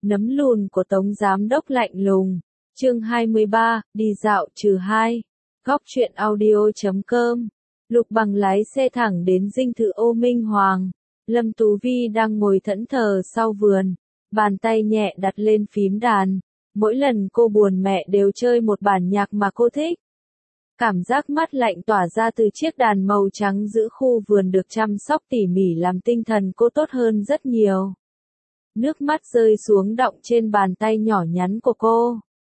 Nấm lùn của Tống Giám Đốc lạnh lùng. Chương 23, đi dạo -2. Góc truyện audio.com. Lục Bằng lái xe thẳng đến dinh thự Ô Minh Hoàng. Lâm Tú Vi đang ngồi thẫn thờ sau vườn, bàn tay nhẹ đặt lên phím đàn. Mỗi lần cô buồn mẹ đều chơi một bản nhạc mà cô thích. Cảm giác mát lạnh tỏa ra từ chiếc đàn màu trắng giữa khu vườn được chăm sóc tỉ mỉ làm tinh thần cô tốt hơn rất nhiều. Nước mắt rơi xuống đọng trên bàn tay nhỏ nhắn của cô.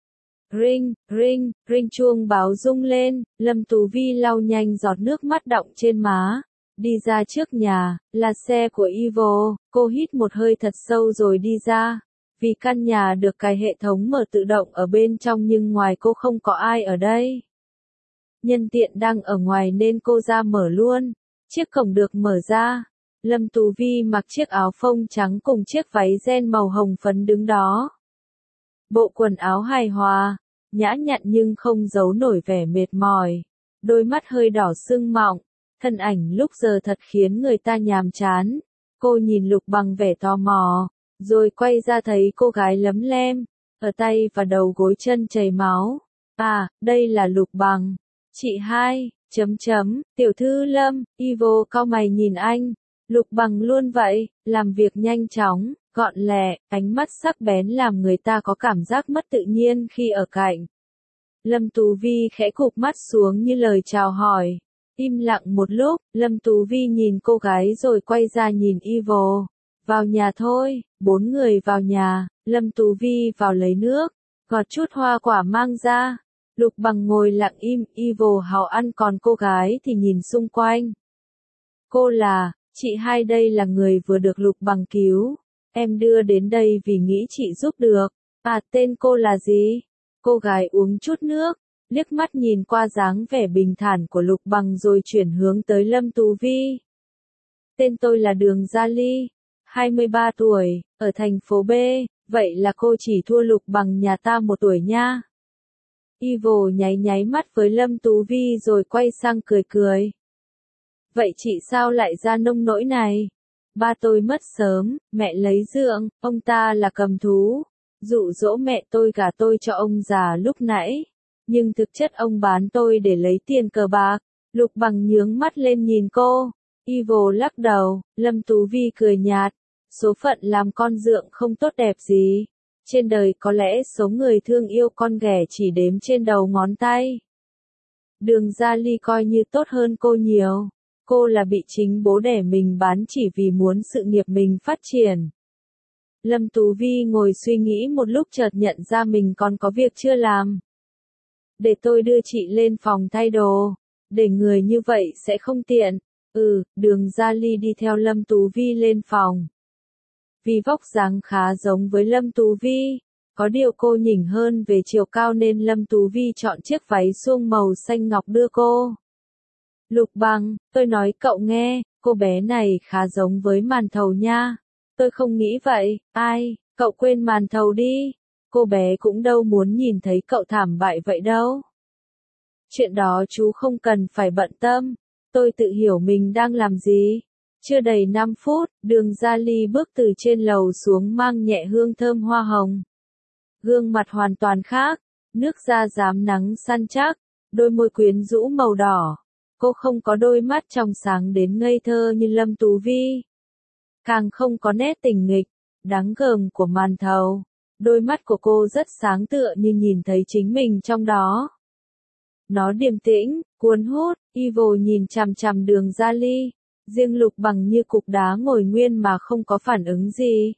Ring, ring, ring, chuông báo rung lên, Lâm Tú Vi lau nhanh giọt nước mắt đọng trên má. Đi ra trước nhà, là xe của Evo, cô hít một hơi thật sâu rồi đi ra. Vì căn nhà được cài hệ thống mở tự động ở bên trong nhưng ngoài cô không có ai ở đây. Nhân tiện đang ở ngoài nên cô ra mở luôn. Chiếc cổng được mở ra. Lâm Tú Vi mặc chiếc áo phông trắng cùng chiếc váy ren màu hồng phấn đứng đó. Bộ quần áo hài hòa, nhã nhặn nhưng không giấu nổi vẻ mệt mỏi. Đôi mắt hơi đỏ sưng mọng, thân ảnh lúc giờ thật khiến người ta nhàm chán. Cô nhìn Lục Bằng vẻ tò mò, rồi quay ra thấy cô gái lấm lem, ở tay và đầu gối chân chảy máu. À, đây là Lục Bằng. Chị hai, tiểu thư Lâm, Evo cau mày nhìn anh. Lục Bằng luôn vậy, làm việc nhanh chóng, gọn lẹ, ánh mắt sắc bén làm người ta có cảm giác mất tự nhiên khi ở cạnh. Lâm Tú Vi khẽ cụp mắt xuống như lời chào hỏi. Im lặng một lúc, Lâm Tú Vi nhìn cô gái rồi quay ra nhìn Evo. Vào nhà thôi, 4 người vào nhà, Lâm Tú Vi vào lấy nước, gọt chút hoa quả mang ra. Lục Bằng ngồi lặng im, Evo hào ăn còn cô gái thì nhìn xung quanh. Cô là, chị hai đây là người vừa được Lục Bằng cứu. Em đưa đến đây vì nghĩ chị giúp được. À, tên cô là gì? Cô gái uống chút nước, liếc mắt nhìn qua dáng vẻ bình thản của Lục Bằng rồi chuyển hướng tới Lâm Tú Vi. Tên tôi là Đường Gia Ly, 23 tuổi, ở thành phố B, vậy là cô chỉ thua Lục Bằng nhà ta 1 tuổi nha. Evo nháy mắt với Lâm Tú Vi rồi quay sang cười cười. Vậy chị sao lại ra nông nỗi này? Ba tôi mất sớm, mẹ lấy dượng, ông ta là cầm thú. Dụ dỗ mẹ tôi gả tôi cho ông già lúc nãy. Nhưng thực chất ông bán tôi để lấy tiền cờ bạc. Lục Bằng nhướng mắt lên nhìn cô. Evo lắc đầu, Lâm Tú Vi cười nhạt. Số phận làm con dượng không tốt đẹp gì. Trên đời có lẽ số người thương yêu con ghẻ chỉ đếm trên đầu ngón tay. Đường Gia Ly coi như tốt hơn cô nhiều. Cô là bị chính bố đẻ mình bán chỉ vì muốn sự nghiệp mình phát triển. Lâm Tú Vi ngồi suy nghĩ một lúc chợt nhận ra mình còn có việc chưa làm. Để tôi đưa chị lên phòng thay đồ. Để người như vậy sẽ không tiện. Đường Gia Ly đi theo Lâm Tú Vi lên phòng. Vì vóc dáng khá giống với Lâm Tú Vi, có điều cô nhỉnh hơn về chiều cao nên Lâm Tú Vi chọn chiếc váy suông màu xanh ngọc đưa cô. Lục Bằng, tôi nói cậu nghe, cô bé này khá giống với Màn Thầu nha. Tôi không nghĩ vậy, ai, cậu quên Màn Thầu đi. Cô bé cũng đâu muốn nhìn thấy cậu thảm bại vậy đâu. Chuyện đó chú không cần phải bận tâm, tôi tự hiểu mình đang làm gì. Chưa đầy 5 phút, Đường Gia Ly bước từ trên lầu xuống mang nhẹ hương thơm hoa hồng. Gương mặt hoàn toàn khác, nước da rám nắng săn chắc, đôi môi quyến rũ màu đỏ. Cô không có đôi mắt trong sáng đến ngây thơ như Lâm Tú Vi. Càng không có nét tình nghịch, đáng gờm của Màn Thầu. Đôi mắt của cô rất sáng tựa như nhìn thấy chính mình trong đó. Nó điềm tĩnh, cuốn hút, Evo nhìn chằm chằm Đường Gia Ly. Riêng Lục Bằng như cục đá ngồi nguyên mà không có phản ứng gì.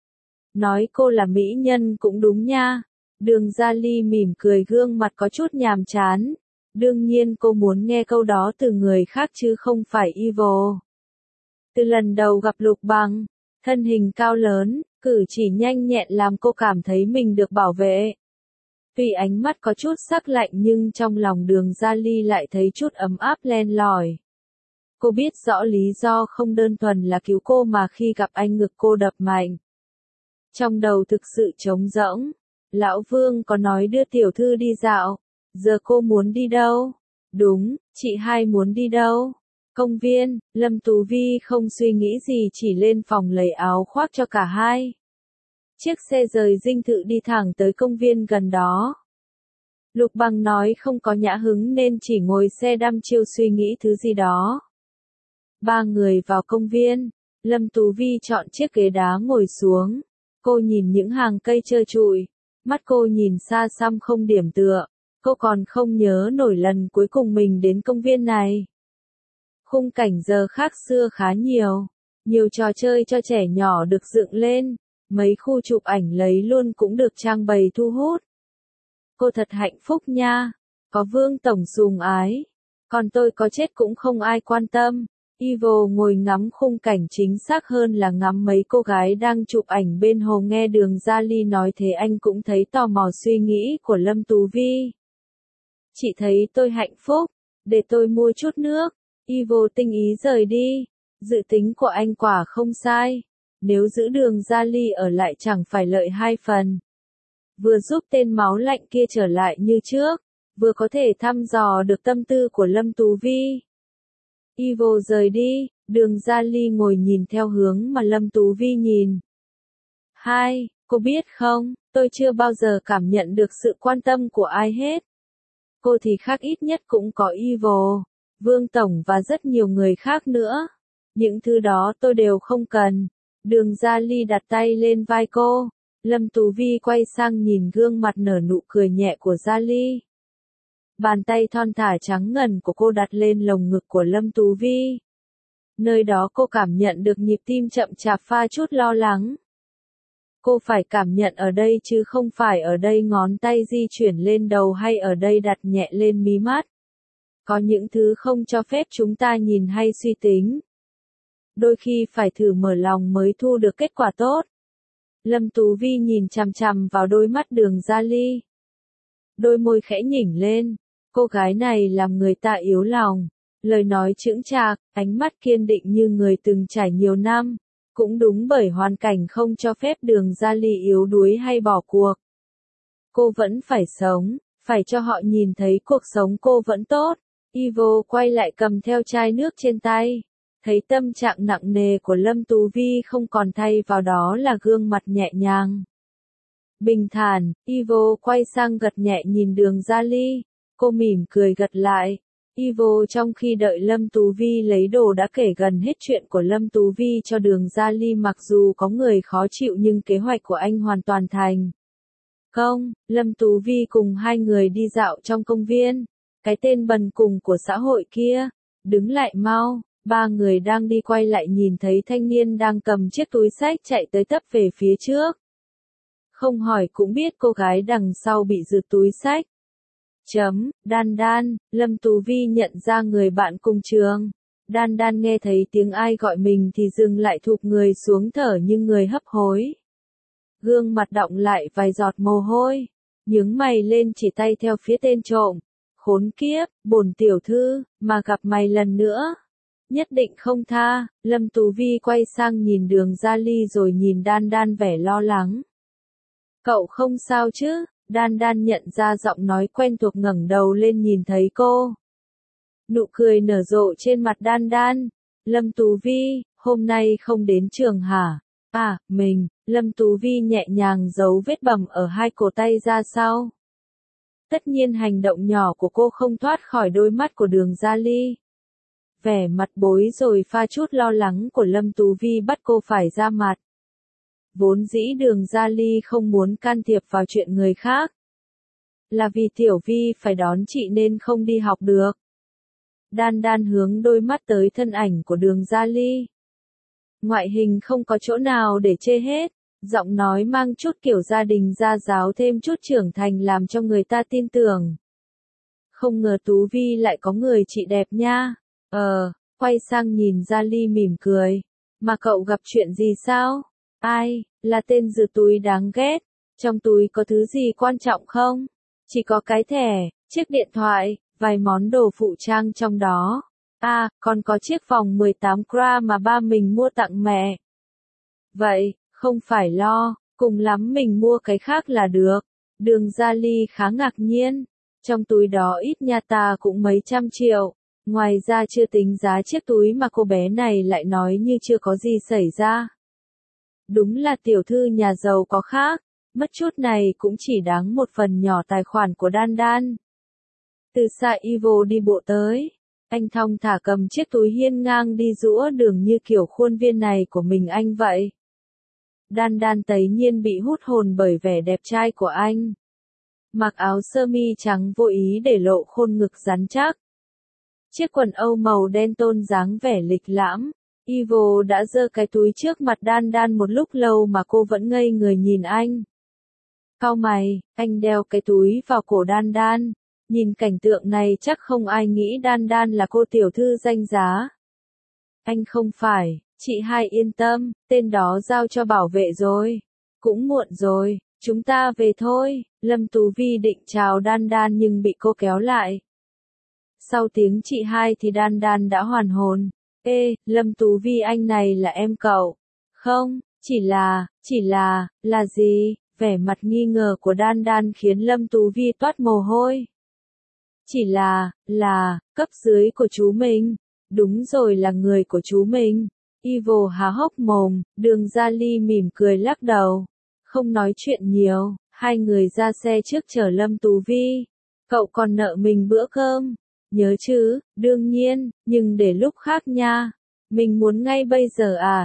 Nói cô là mỹ nhân cũng đúng nha. Đường Gia Ly mỉm cười gương mặt có chút nhàm chán. Đương nhiên cô muốn nghe câu đó từ người khác chứ không phải Evo. Từ lần đầu gặp Lục Bằng, thân hình cao lớn, cử chỉ nhanh nhẹn làm cô cảm thấy mình được bảo vệ. Tuy ánh mắt có chút sắc lạnh nhưng trong lòng Đường Gia Ly lại thấy chút ấm áp len lỏi. Cô biết rõ lý do không đơn thuần là cứu cô mà khi gặp anh ngực cô đập mạnh. Trong đầu thực sự trống rỗng. Lão Vương có nói đưa tiểu thư đi dạo. Giờ cô muốn đi đâu? Đúng, chị hai muốn đi đâu? Công viên. Lâm Tú Vi không suy nghĩ gì chỉ lên phòng lấy áo khoác cho cả hai. Chiếc xe rời dinh thự đi thẳng tới công viên gần đó. Lục Bằng nói không có nhã hứng nên chỉ ngồi xe đăm chiêu suy nghĩ thứ gì đó. Ba người vào công viên, Lâm Tú Vi chọn chiếc ghế đá ngồi xuống. Cô nhìn những hàng cây trơ trụi, mắt cô nhìn xa xăm không điểm tựa. Cô còn không nhớ nổi lần cuối cùng mình đến công viên này. Khung cảnh giờ khác xưa khá nhiều. Nhiều trò chơi cho trẻ nhỏ được dựng lên. Mấy khu chụp ảnh lấy luôn cũng được trang bày thu hút. Cô thật hạnh phúc nha. Có Vương Tổng sùng ái. Còn tôi có chết cũng không ai quan tâm. Ivo ngồi ngắm khung cảnh, chính xác hơn là ngắm mấy cô gái đang chụp ảnh bên hồ. Nghe Đường Gia Ly nói thế anh cũng thấy tò mò suy nghĩ của Lâm Tú Vi. Chị thấy tôi hạnh phúc, để tôi mua chút nước. Ivo tinh ý rời đi. Dự tính của anh quả không sai. Nếu giữ Đường Gia Ly ở lại chẳng phải lợi hai phần. Vừa giúp tên máu lạnh kia trở lại như trước, vừa có thể thăm dò được tâm tư của Lâm Tú Vi. Ivo rời đi, Đường Gia Ly ngồi nhìn theo hướng mà Lâm Tú Vi nhìn. Hai, cô biết không, tôi chưa bao giờ cảm nhận được sự quan tâm của ai hết. Cô thì khác, ít nhất cũng có Ivo, Vương Tổng và rất nhiều người khác nữa. Những thứ đó tôi đều không cần. Đường Gia Ly đặt tay lên vai cô. Lâm Tú Vi quay sang nhìn gương mặt nở nụ cười nhẹ của Gia Ly. Bàn tay thon thả trắng ngần của cô đặt lên lồng ngực của Lâm Tú Vi. Nơi đó cô cảm nhận được nhịp tim chậm chạp pha chút lo lắng. Cô phải cảm nhận ở đây chứ không phải ở đây, ngón tay di chuyển lên đầu hay ở đây đặt nhẹ lên mí mắt. Có những thứ không cho phép chúng ta nhìn hay suy tính. Đôi khi phải thử mở lòng mới thu được kết quả tốt. Lâm Tú Vi nhìn chằm chằm vào đôi mắt Đường Gia Ly. Đôi môi khẽ nhỉnh lên. Cô gái này làm người ta yếu lòng. Lời nói chững chạc, ánh mắt kiên định như người từng trải nhiều năm. Cũng đúng bởi hoàn cảnh không cho phép Đường Gia Ly yếu đuối hay bỏ cuộc. Cô vẫn phải sống, phải cho họ nhìn thấy cuộc sống cô vẫn tốt. Ivo quay lại cầm theo chai nước trên tay. Thấy tâm trạng nặng nề của Lâm Tú Vi không còn, thay vào đó là gương mặt nhẹ nhàng. Bình thản, Ivo quay sang gật nhẹ nhìn Đường Gia Ly. Cô mỉm cười gật lại. Ivo trong khi đợi Lâm Tú Vi lấy đồ đã kể gần hết chuyện của Lâm Tú Vi cho Đường Gia Ly, mặc dù có người khó chịu nhưng kế hoạch của anh hoàn toàn thành công. Lâm Tú Vi cùng hai người đi dạo trong công viên. Cái tên bần cùng của xã hội kia, đứng lại mau. Ba người đang đi quay lại nhìn thấy thanh niên đang cầm chiếc túi xách chạy tới tấp về phía trước. Không hỏi cũng biết cô gái đằng sau bị giật túi xách. Đan Đan, Lâm Tú Vi nhận ra người bạn cùng trường. Đan Đan nghe thấy tiếng ai gọi mình thì dừng lại, thụp người xuống thở như người hấp hối. Gương mặt đọng lại vài giọt mồ hôi. Nhướng mày lên chỉ tay theo phía tên trộm. Khốn kiếp, bổn tiểu thư, mà gặp mày lần nữa. Nhất định không tha. Lâm Tú Vi quay sang nhìn Đường Gia Ly rồi nhìn Đan Đan vẻ lo lắng. Cậu không sao chứ? Đan Đan nhận ra giọng nói quen thuộc, ngẩng đầu lên nhìn thấy cô. Nụ cười nở rộ trên mặt Đan Đan. Lâm Tú Vi, hôm nay không đến trường hả? À, mình. Lâm Tú Vi nhẹ nhàng giấu vết bầm ở hai cổ tay ra sau. Tất nhiên hành động nhỏ của cô không thoát khỏi đôi mắt của Đường Gia Ly. Vẻ mặt bối rồi pha chút lo lắng của Lâm Tú Vi bắt cô phải ra mặt. Vốn dĩ Đường Gia Ly không muốn can thiệp vào chuyện người khác. Là vì Tiểu Vi phải đón chị nên không đi học được. Đan Đan hướng đôi mắt tới thân ảnh của Đường Gia Ly. Ngoại hình không có chỗ nào để chê hết. Giọng nói mang chút kiểu gia đình gia giáo, thêm chút trưởng thành làm cho người ta tin tưởng. Không ngờ Tú Vi lại có người chị đẹp nha. Quay sang nhìn Gia Ly mỉm cười. Mà cậu gặp chuyện gì sao? Ai, là tên giật túi đáng ghét. Trong túi có thứ gì quan trọng không? Chỉ có cái thẻ, chiếc điện thoại, vài món đồ phụ trang trong đó. À, còn có chiếc vòng 18 carat mà ba mình mua tặng mẹ. Vậy, không phải lo, cùng lắm mình mua cái khác là được. Đường Gia Ly khá ngạc nhiên. Trong túi đó ít nha ta cũng mấy trăm triệu. Ngoài ra chưa tính giá chiếc túi mà cô bé này lại nói như chưa có gì xảy ra. Đúng là tiểu thư nhà giàu có khác, mất chút này cũng chỉ đáng một phần nhỏ tài khoản của Đan Đan. Từ xa Ivo đi bộ tới, anh thong thả cầm chiếc túi hiên ngang đi giũa đường như kiểu khuôn viên này của mình anh vậy. Đan Đan tấy nhiên bị hút hồn bởi vẻ đẹp trai của anh. Mặc áo sơ mi trắng vô ý để lộ khuôn ngực rắn chắc. Chiếc quần âu màu đen tôn dáng vẻ lịch lãm. Ivo đã giơ cái túi trước mặt Đan Đan một lúc lâu mà cô vẫn ngây người nhìn anh. Cau mày, anh đeo cái túi vào cổ Đan Đan. Nhìn cảnh tượng này chắc không ai nghĩ Đan Đan là cô tiểu thư danh giá. Anh không phải, chị hai yên tâm, tên đó giao cho bảo vệ rồi. Cũng muộn rồi, chúng ta về thôi. Lâm Tú Vi định chào Đan Đan nhưng bị cô kéo lại. Sau tiếng chị hai thì Đan Đan đã hoàn hồn. Ê, Lâm Tú Vi anh này là em cậu. Không, là gì? Vẻ mặt nghi ngờ của Đan Đan khiến Lâm Tú Vi toát mồ hôi. Chỉ là, cấp dưới của chú mình. Đúng rồi, là người của chú mình. Ivo há hốc mồm, Đường Gia Ly mỉm cười lắc đầu. Không nói chuyện nhiều, hai người ra xe trước chở Lâm Tú Vi. Cậu còn nợ mình bữa cơm. Nhớ chứ, đương nhiên, nhưng để lúc khác nha. Mình muốn ngay bây giờ à,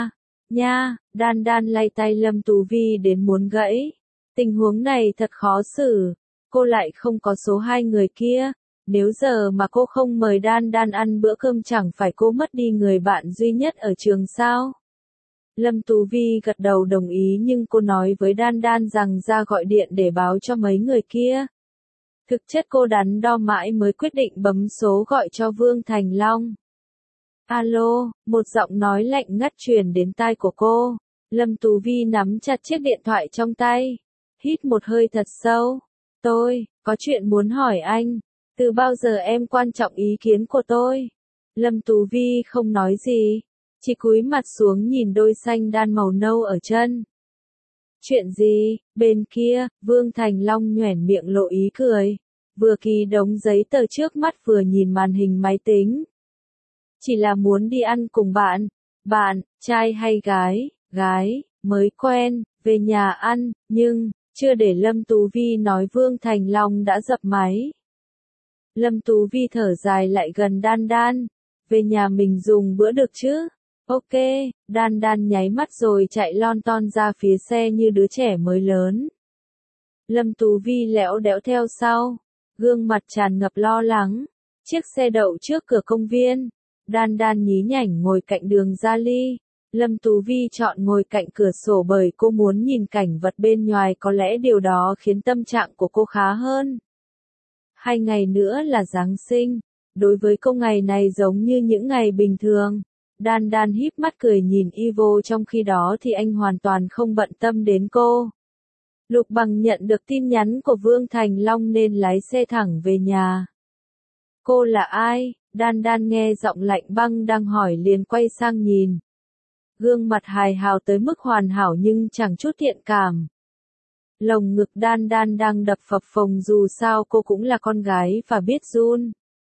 nha, Đan Đan lay tay Lâm Tú Vi đến muốn gãy. Tình huống này thật khó xử. Cô lại không có số hai người kia. Nếu giờ mà cô không mời Đan Đan ăn bữa cơm chẳng phải cô mất đi người bạn duy nhất ở trường sao? Lâm Tú Vi gật đầu đồng ý nhưng cô nói với Đan Đan rằng ra gọi điện để báo cho mấy người kia. Thực chất cô đắn đo mãi mới quyết định bấm số gọi cho Vương Thành Long. Alo, một giọng nói lạnh ngắt truyền đến tai của cô. Lâm Tú Vi nắm chặt chiếc điện thoại trong tay. Hít một hơi thật sâu. Tôi, có chuyện muốn hỏi anh. Từ bao giờ em quan trọng ý kiến của tôi? Lâm Tú Vi không nói gì. Chỉ cúi mặt xuống nhìn đôi xanh đan màu nâu ở chân. Chuyện gì? Bên kia, Vương Thành Long nhoẻn miệng lộ ý cười. Vừa ký đống giấy tờ trước mắt vừa nhìn màn hình máy tính. Chỉ là muốn đi ăn cùng bạn, trai hay gái, mới quen, về nhà ăn, nhưng, chưa để Lâm Tú Vi nói Vương Thành Long đã dập máy. Lâm Tú Vi thở dài lại gần Đan Đan. Về nhà mình dùng bữa được chứ? Ok, Đan Đan nháy mắt rồi chạy lon ton ra phía xe như đứa trẻ mới lớn. Lâm Tú Vi lẽo đẽo theo sau, gương mặt tràn ngập lo lắng. Chiếc xe đậu trước cửa công viên. Đan Đan nhí nhảnh ngồi cạnh Đường Gia Ly. Lâm Tú Vi chọn ngồi cạnh cửa sổ bởi cô muốn nhìn cảnh vật bên ngoài, có lẽ điều đó khiến tâm trạng của cô khá hơn. 2 ngày nữa là Giáng sinh. Đối với cô ngày này giống như những ngày bình thường. Đan Đan híp mắt cười nhìn Ivo, trong khi đó thì anh hoàn toàn không bận tâm đến cô. Lục Bằng nhận được tin nhắn của Vương Thành Long nên lái xe thẳng về nhà. Cô là ai? Đan Đan nghe giọng lạnh băng đang hỏi liền quay sang nhìn. Gương mặt hài hào tới mức hoàn hảo nhưng chẳng chút thiện cảm. Lồng ngực Đan Đan đang đập phập phồng, dù sao cô cũng là con gái và biết run.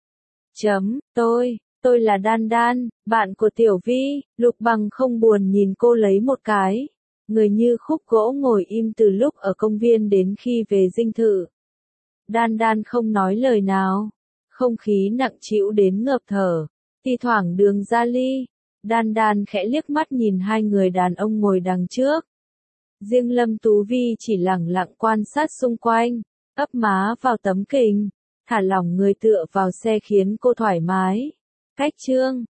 Tôi là Đan Đan, bạn của Tiểu Vi. Lục Bằng không buồn nhìn cô lấy một cái. Người như khúc gỗ ngồi im từ lúc ở công viên đến khi về dinh thự. Đan Đan không nói lời nào. Không khí nặng trĩu đến ngợp thở. Thi thoảng Đường Gia Ly. Đan Đan khẽ liếc mắt nhìn hai người đàn ông ngồi đằng trước. Riêng Lâm Tú Vi chỉ lẳng lặng quan sát xung quanh, ấp má vào tấm kính, thả lỏng người tựa vào xe khiến cô thoải mái. Cách chương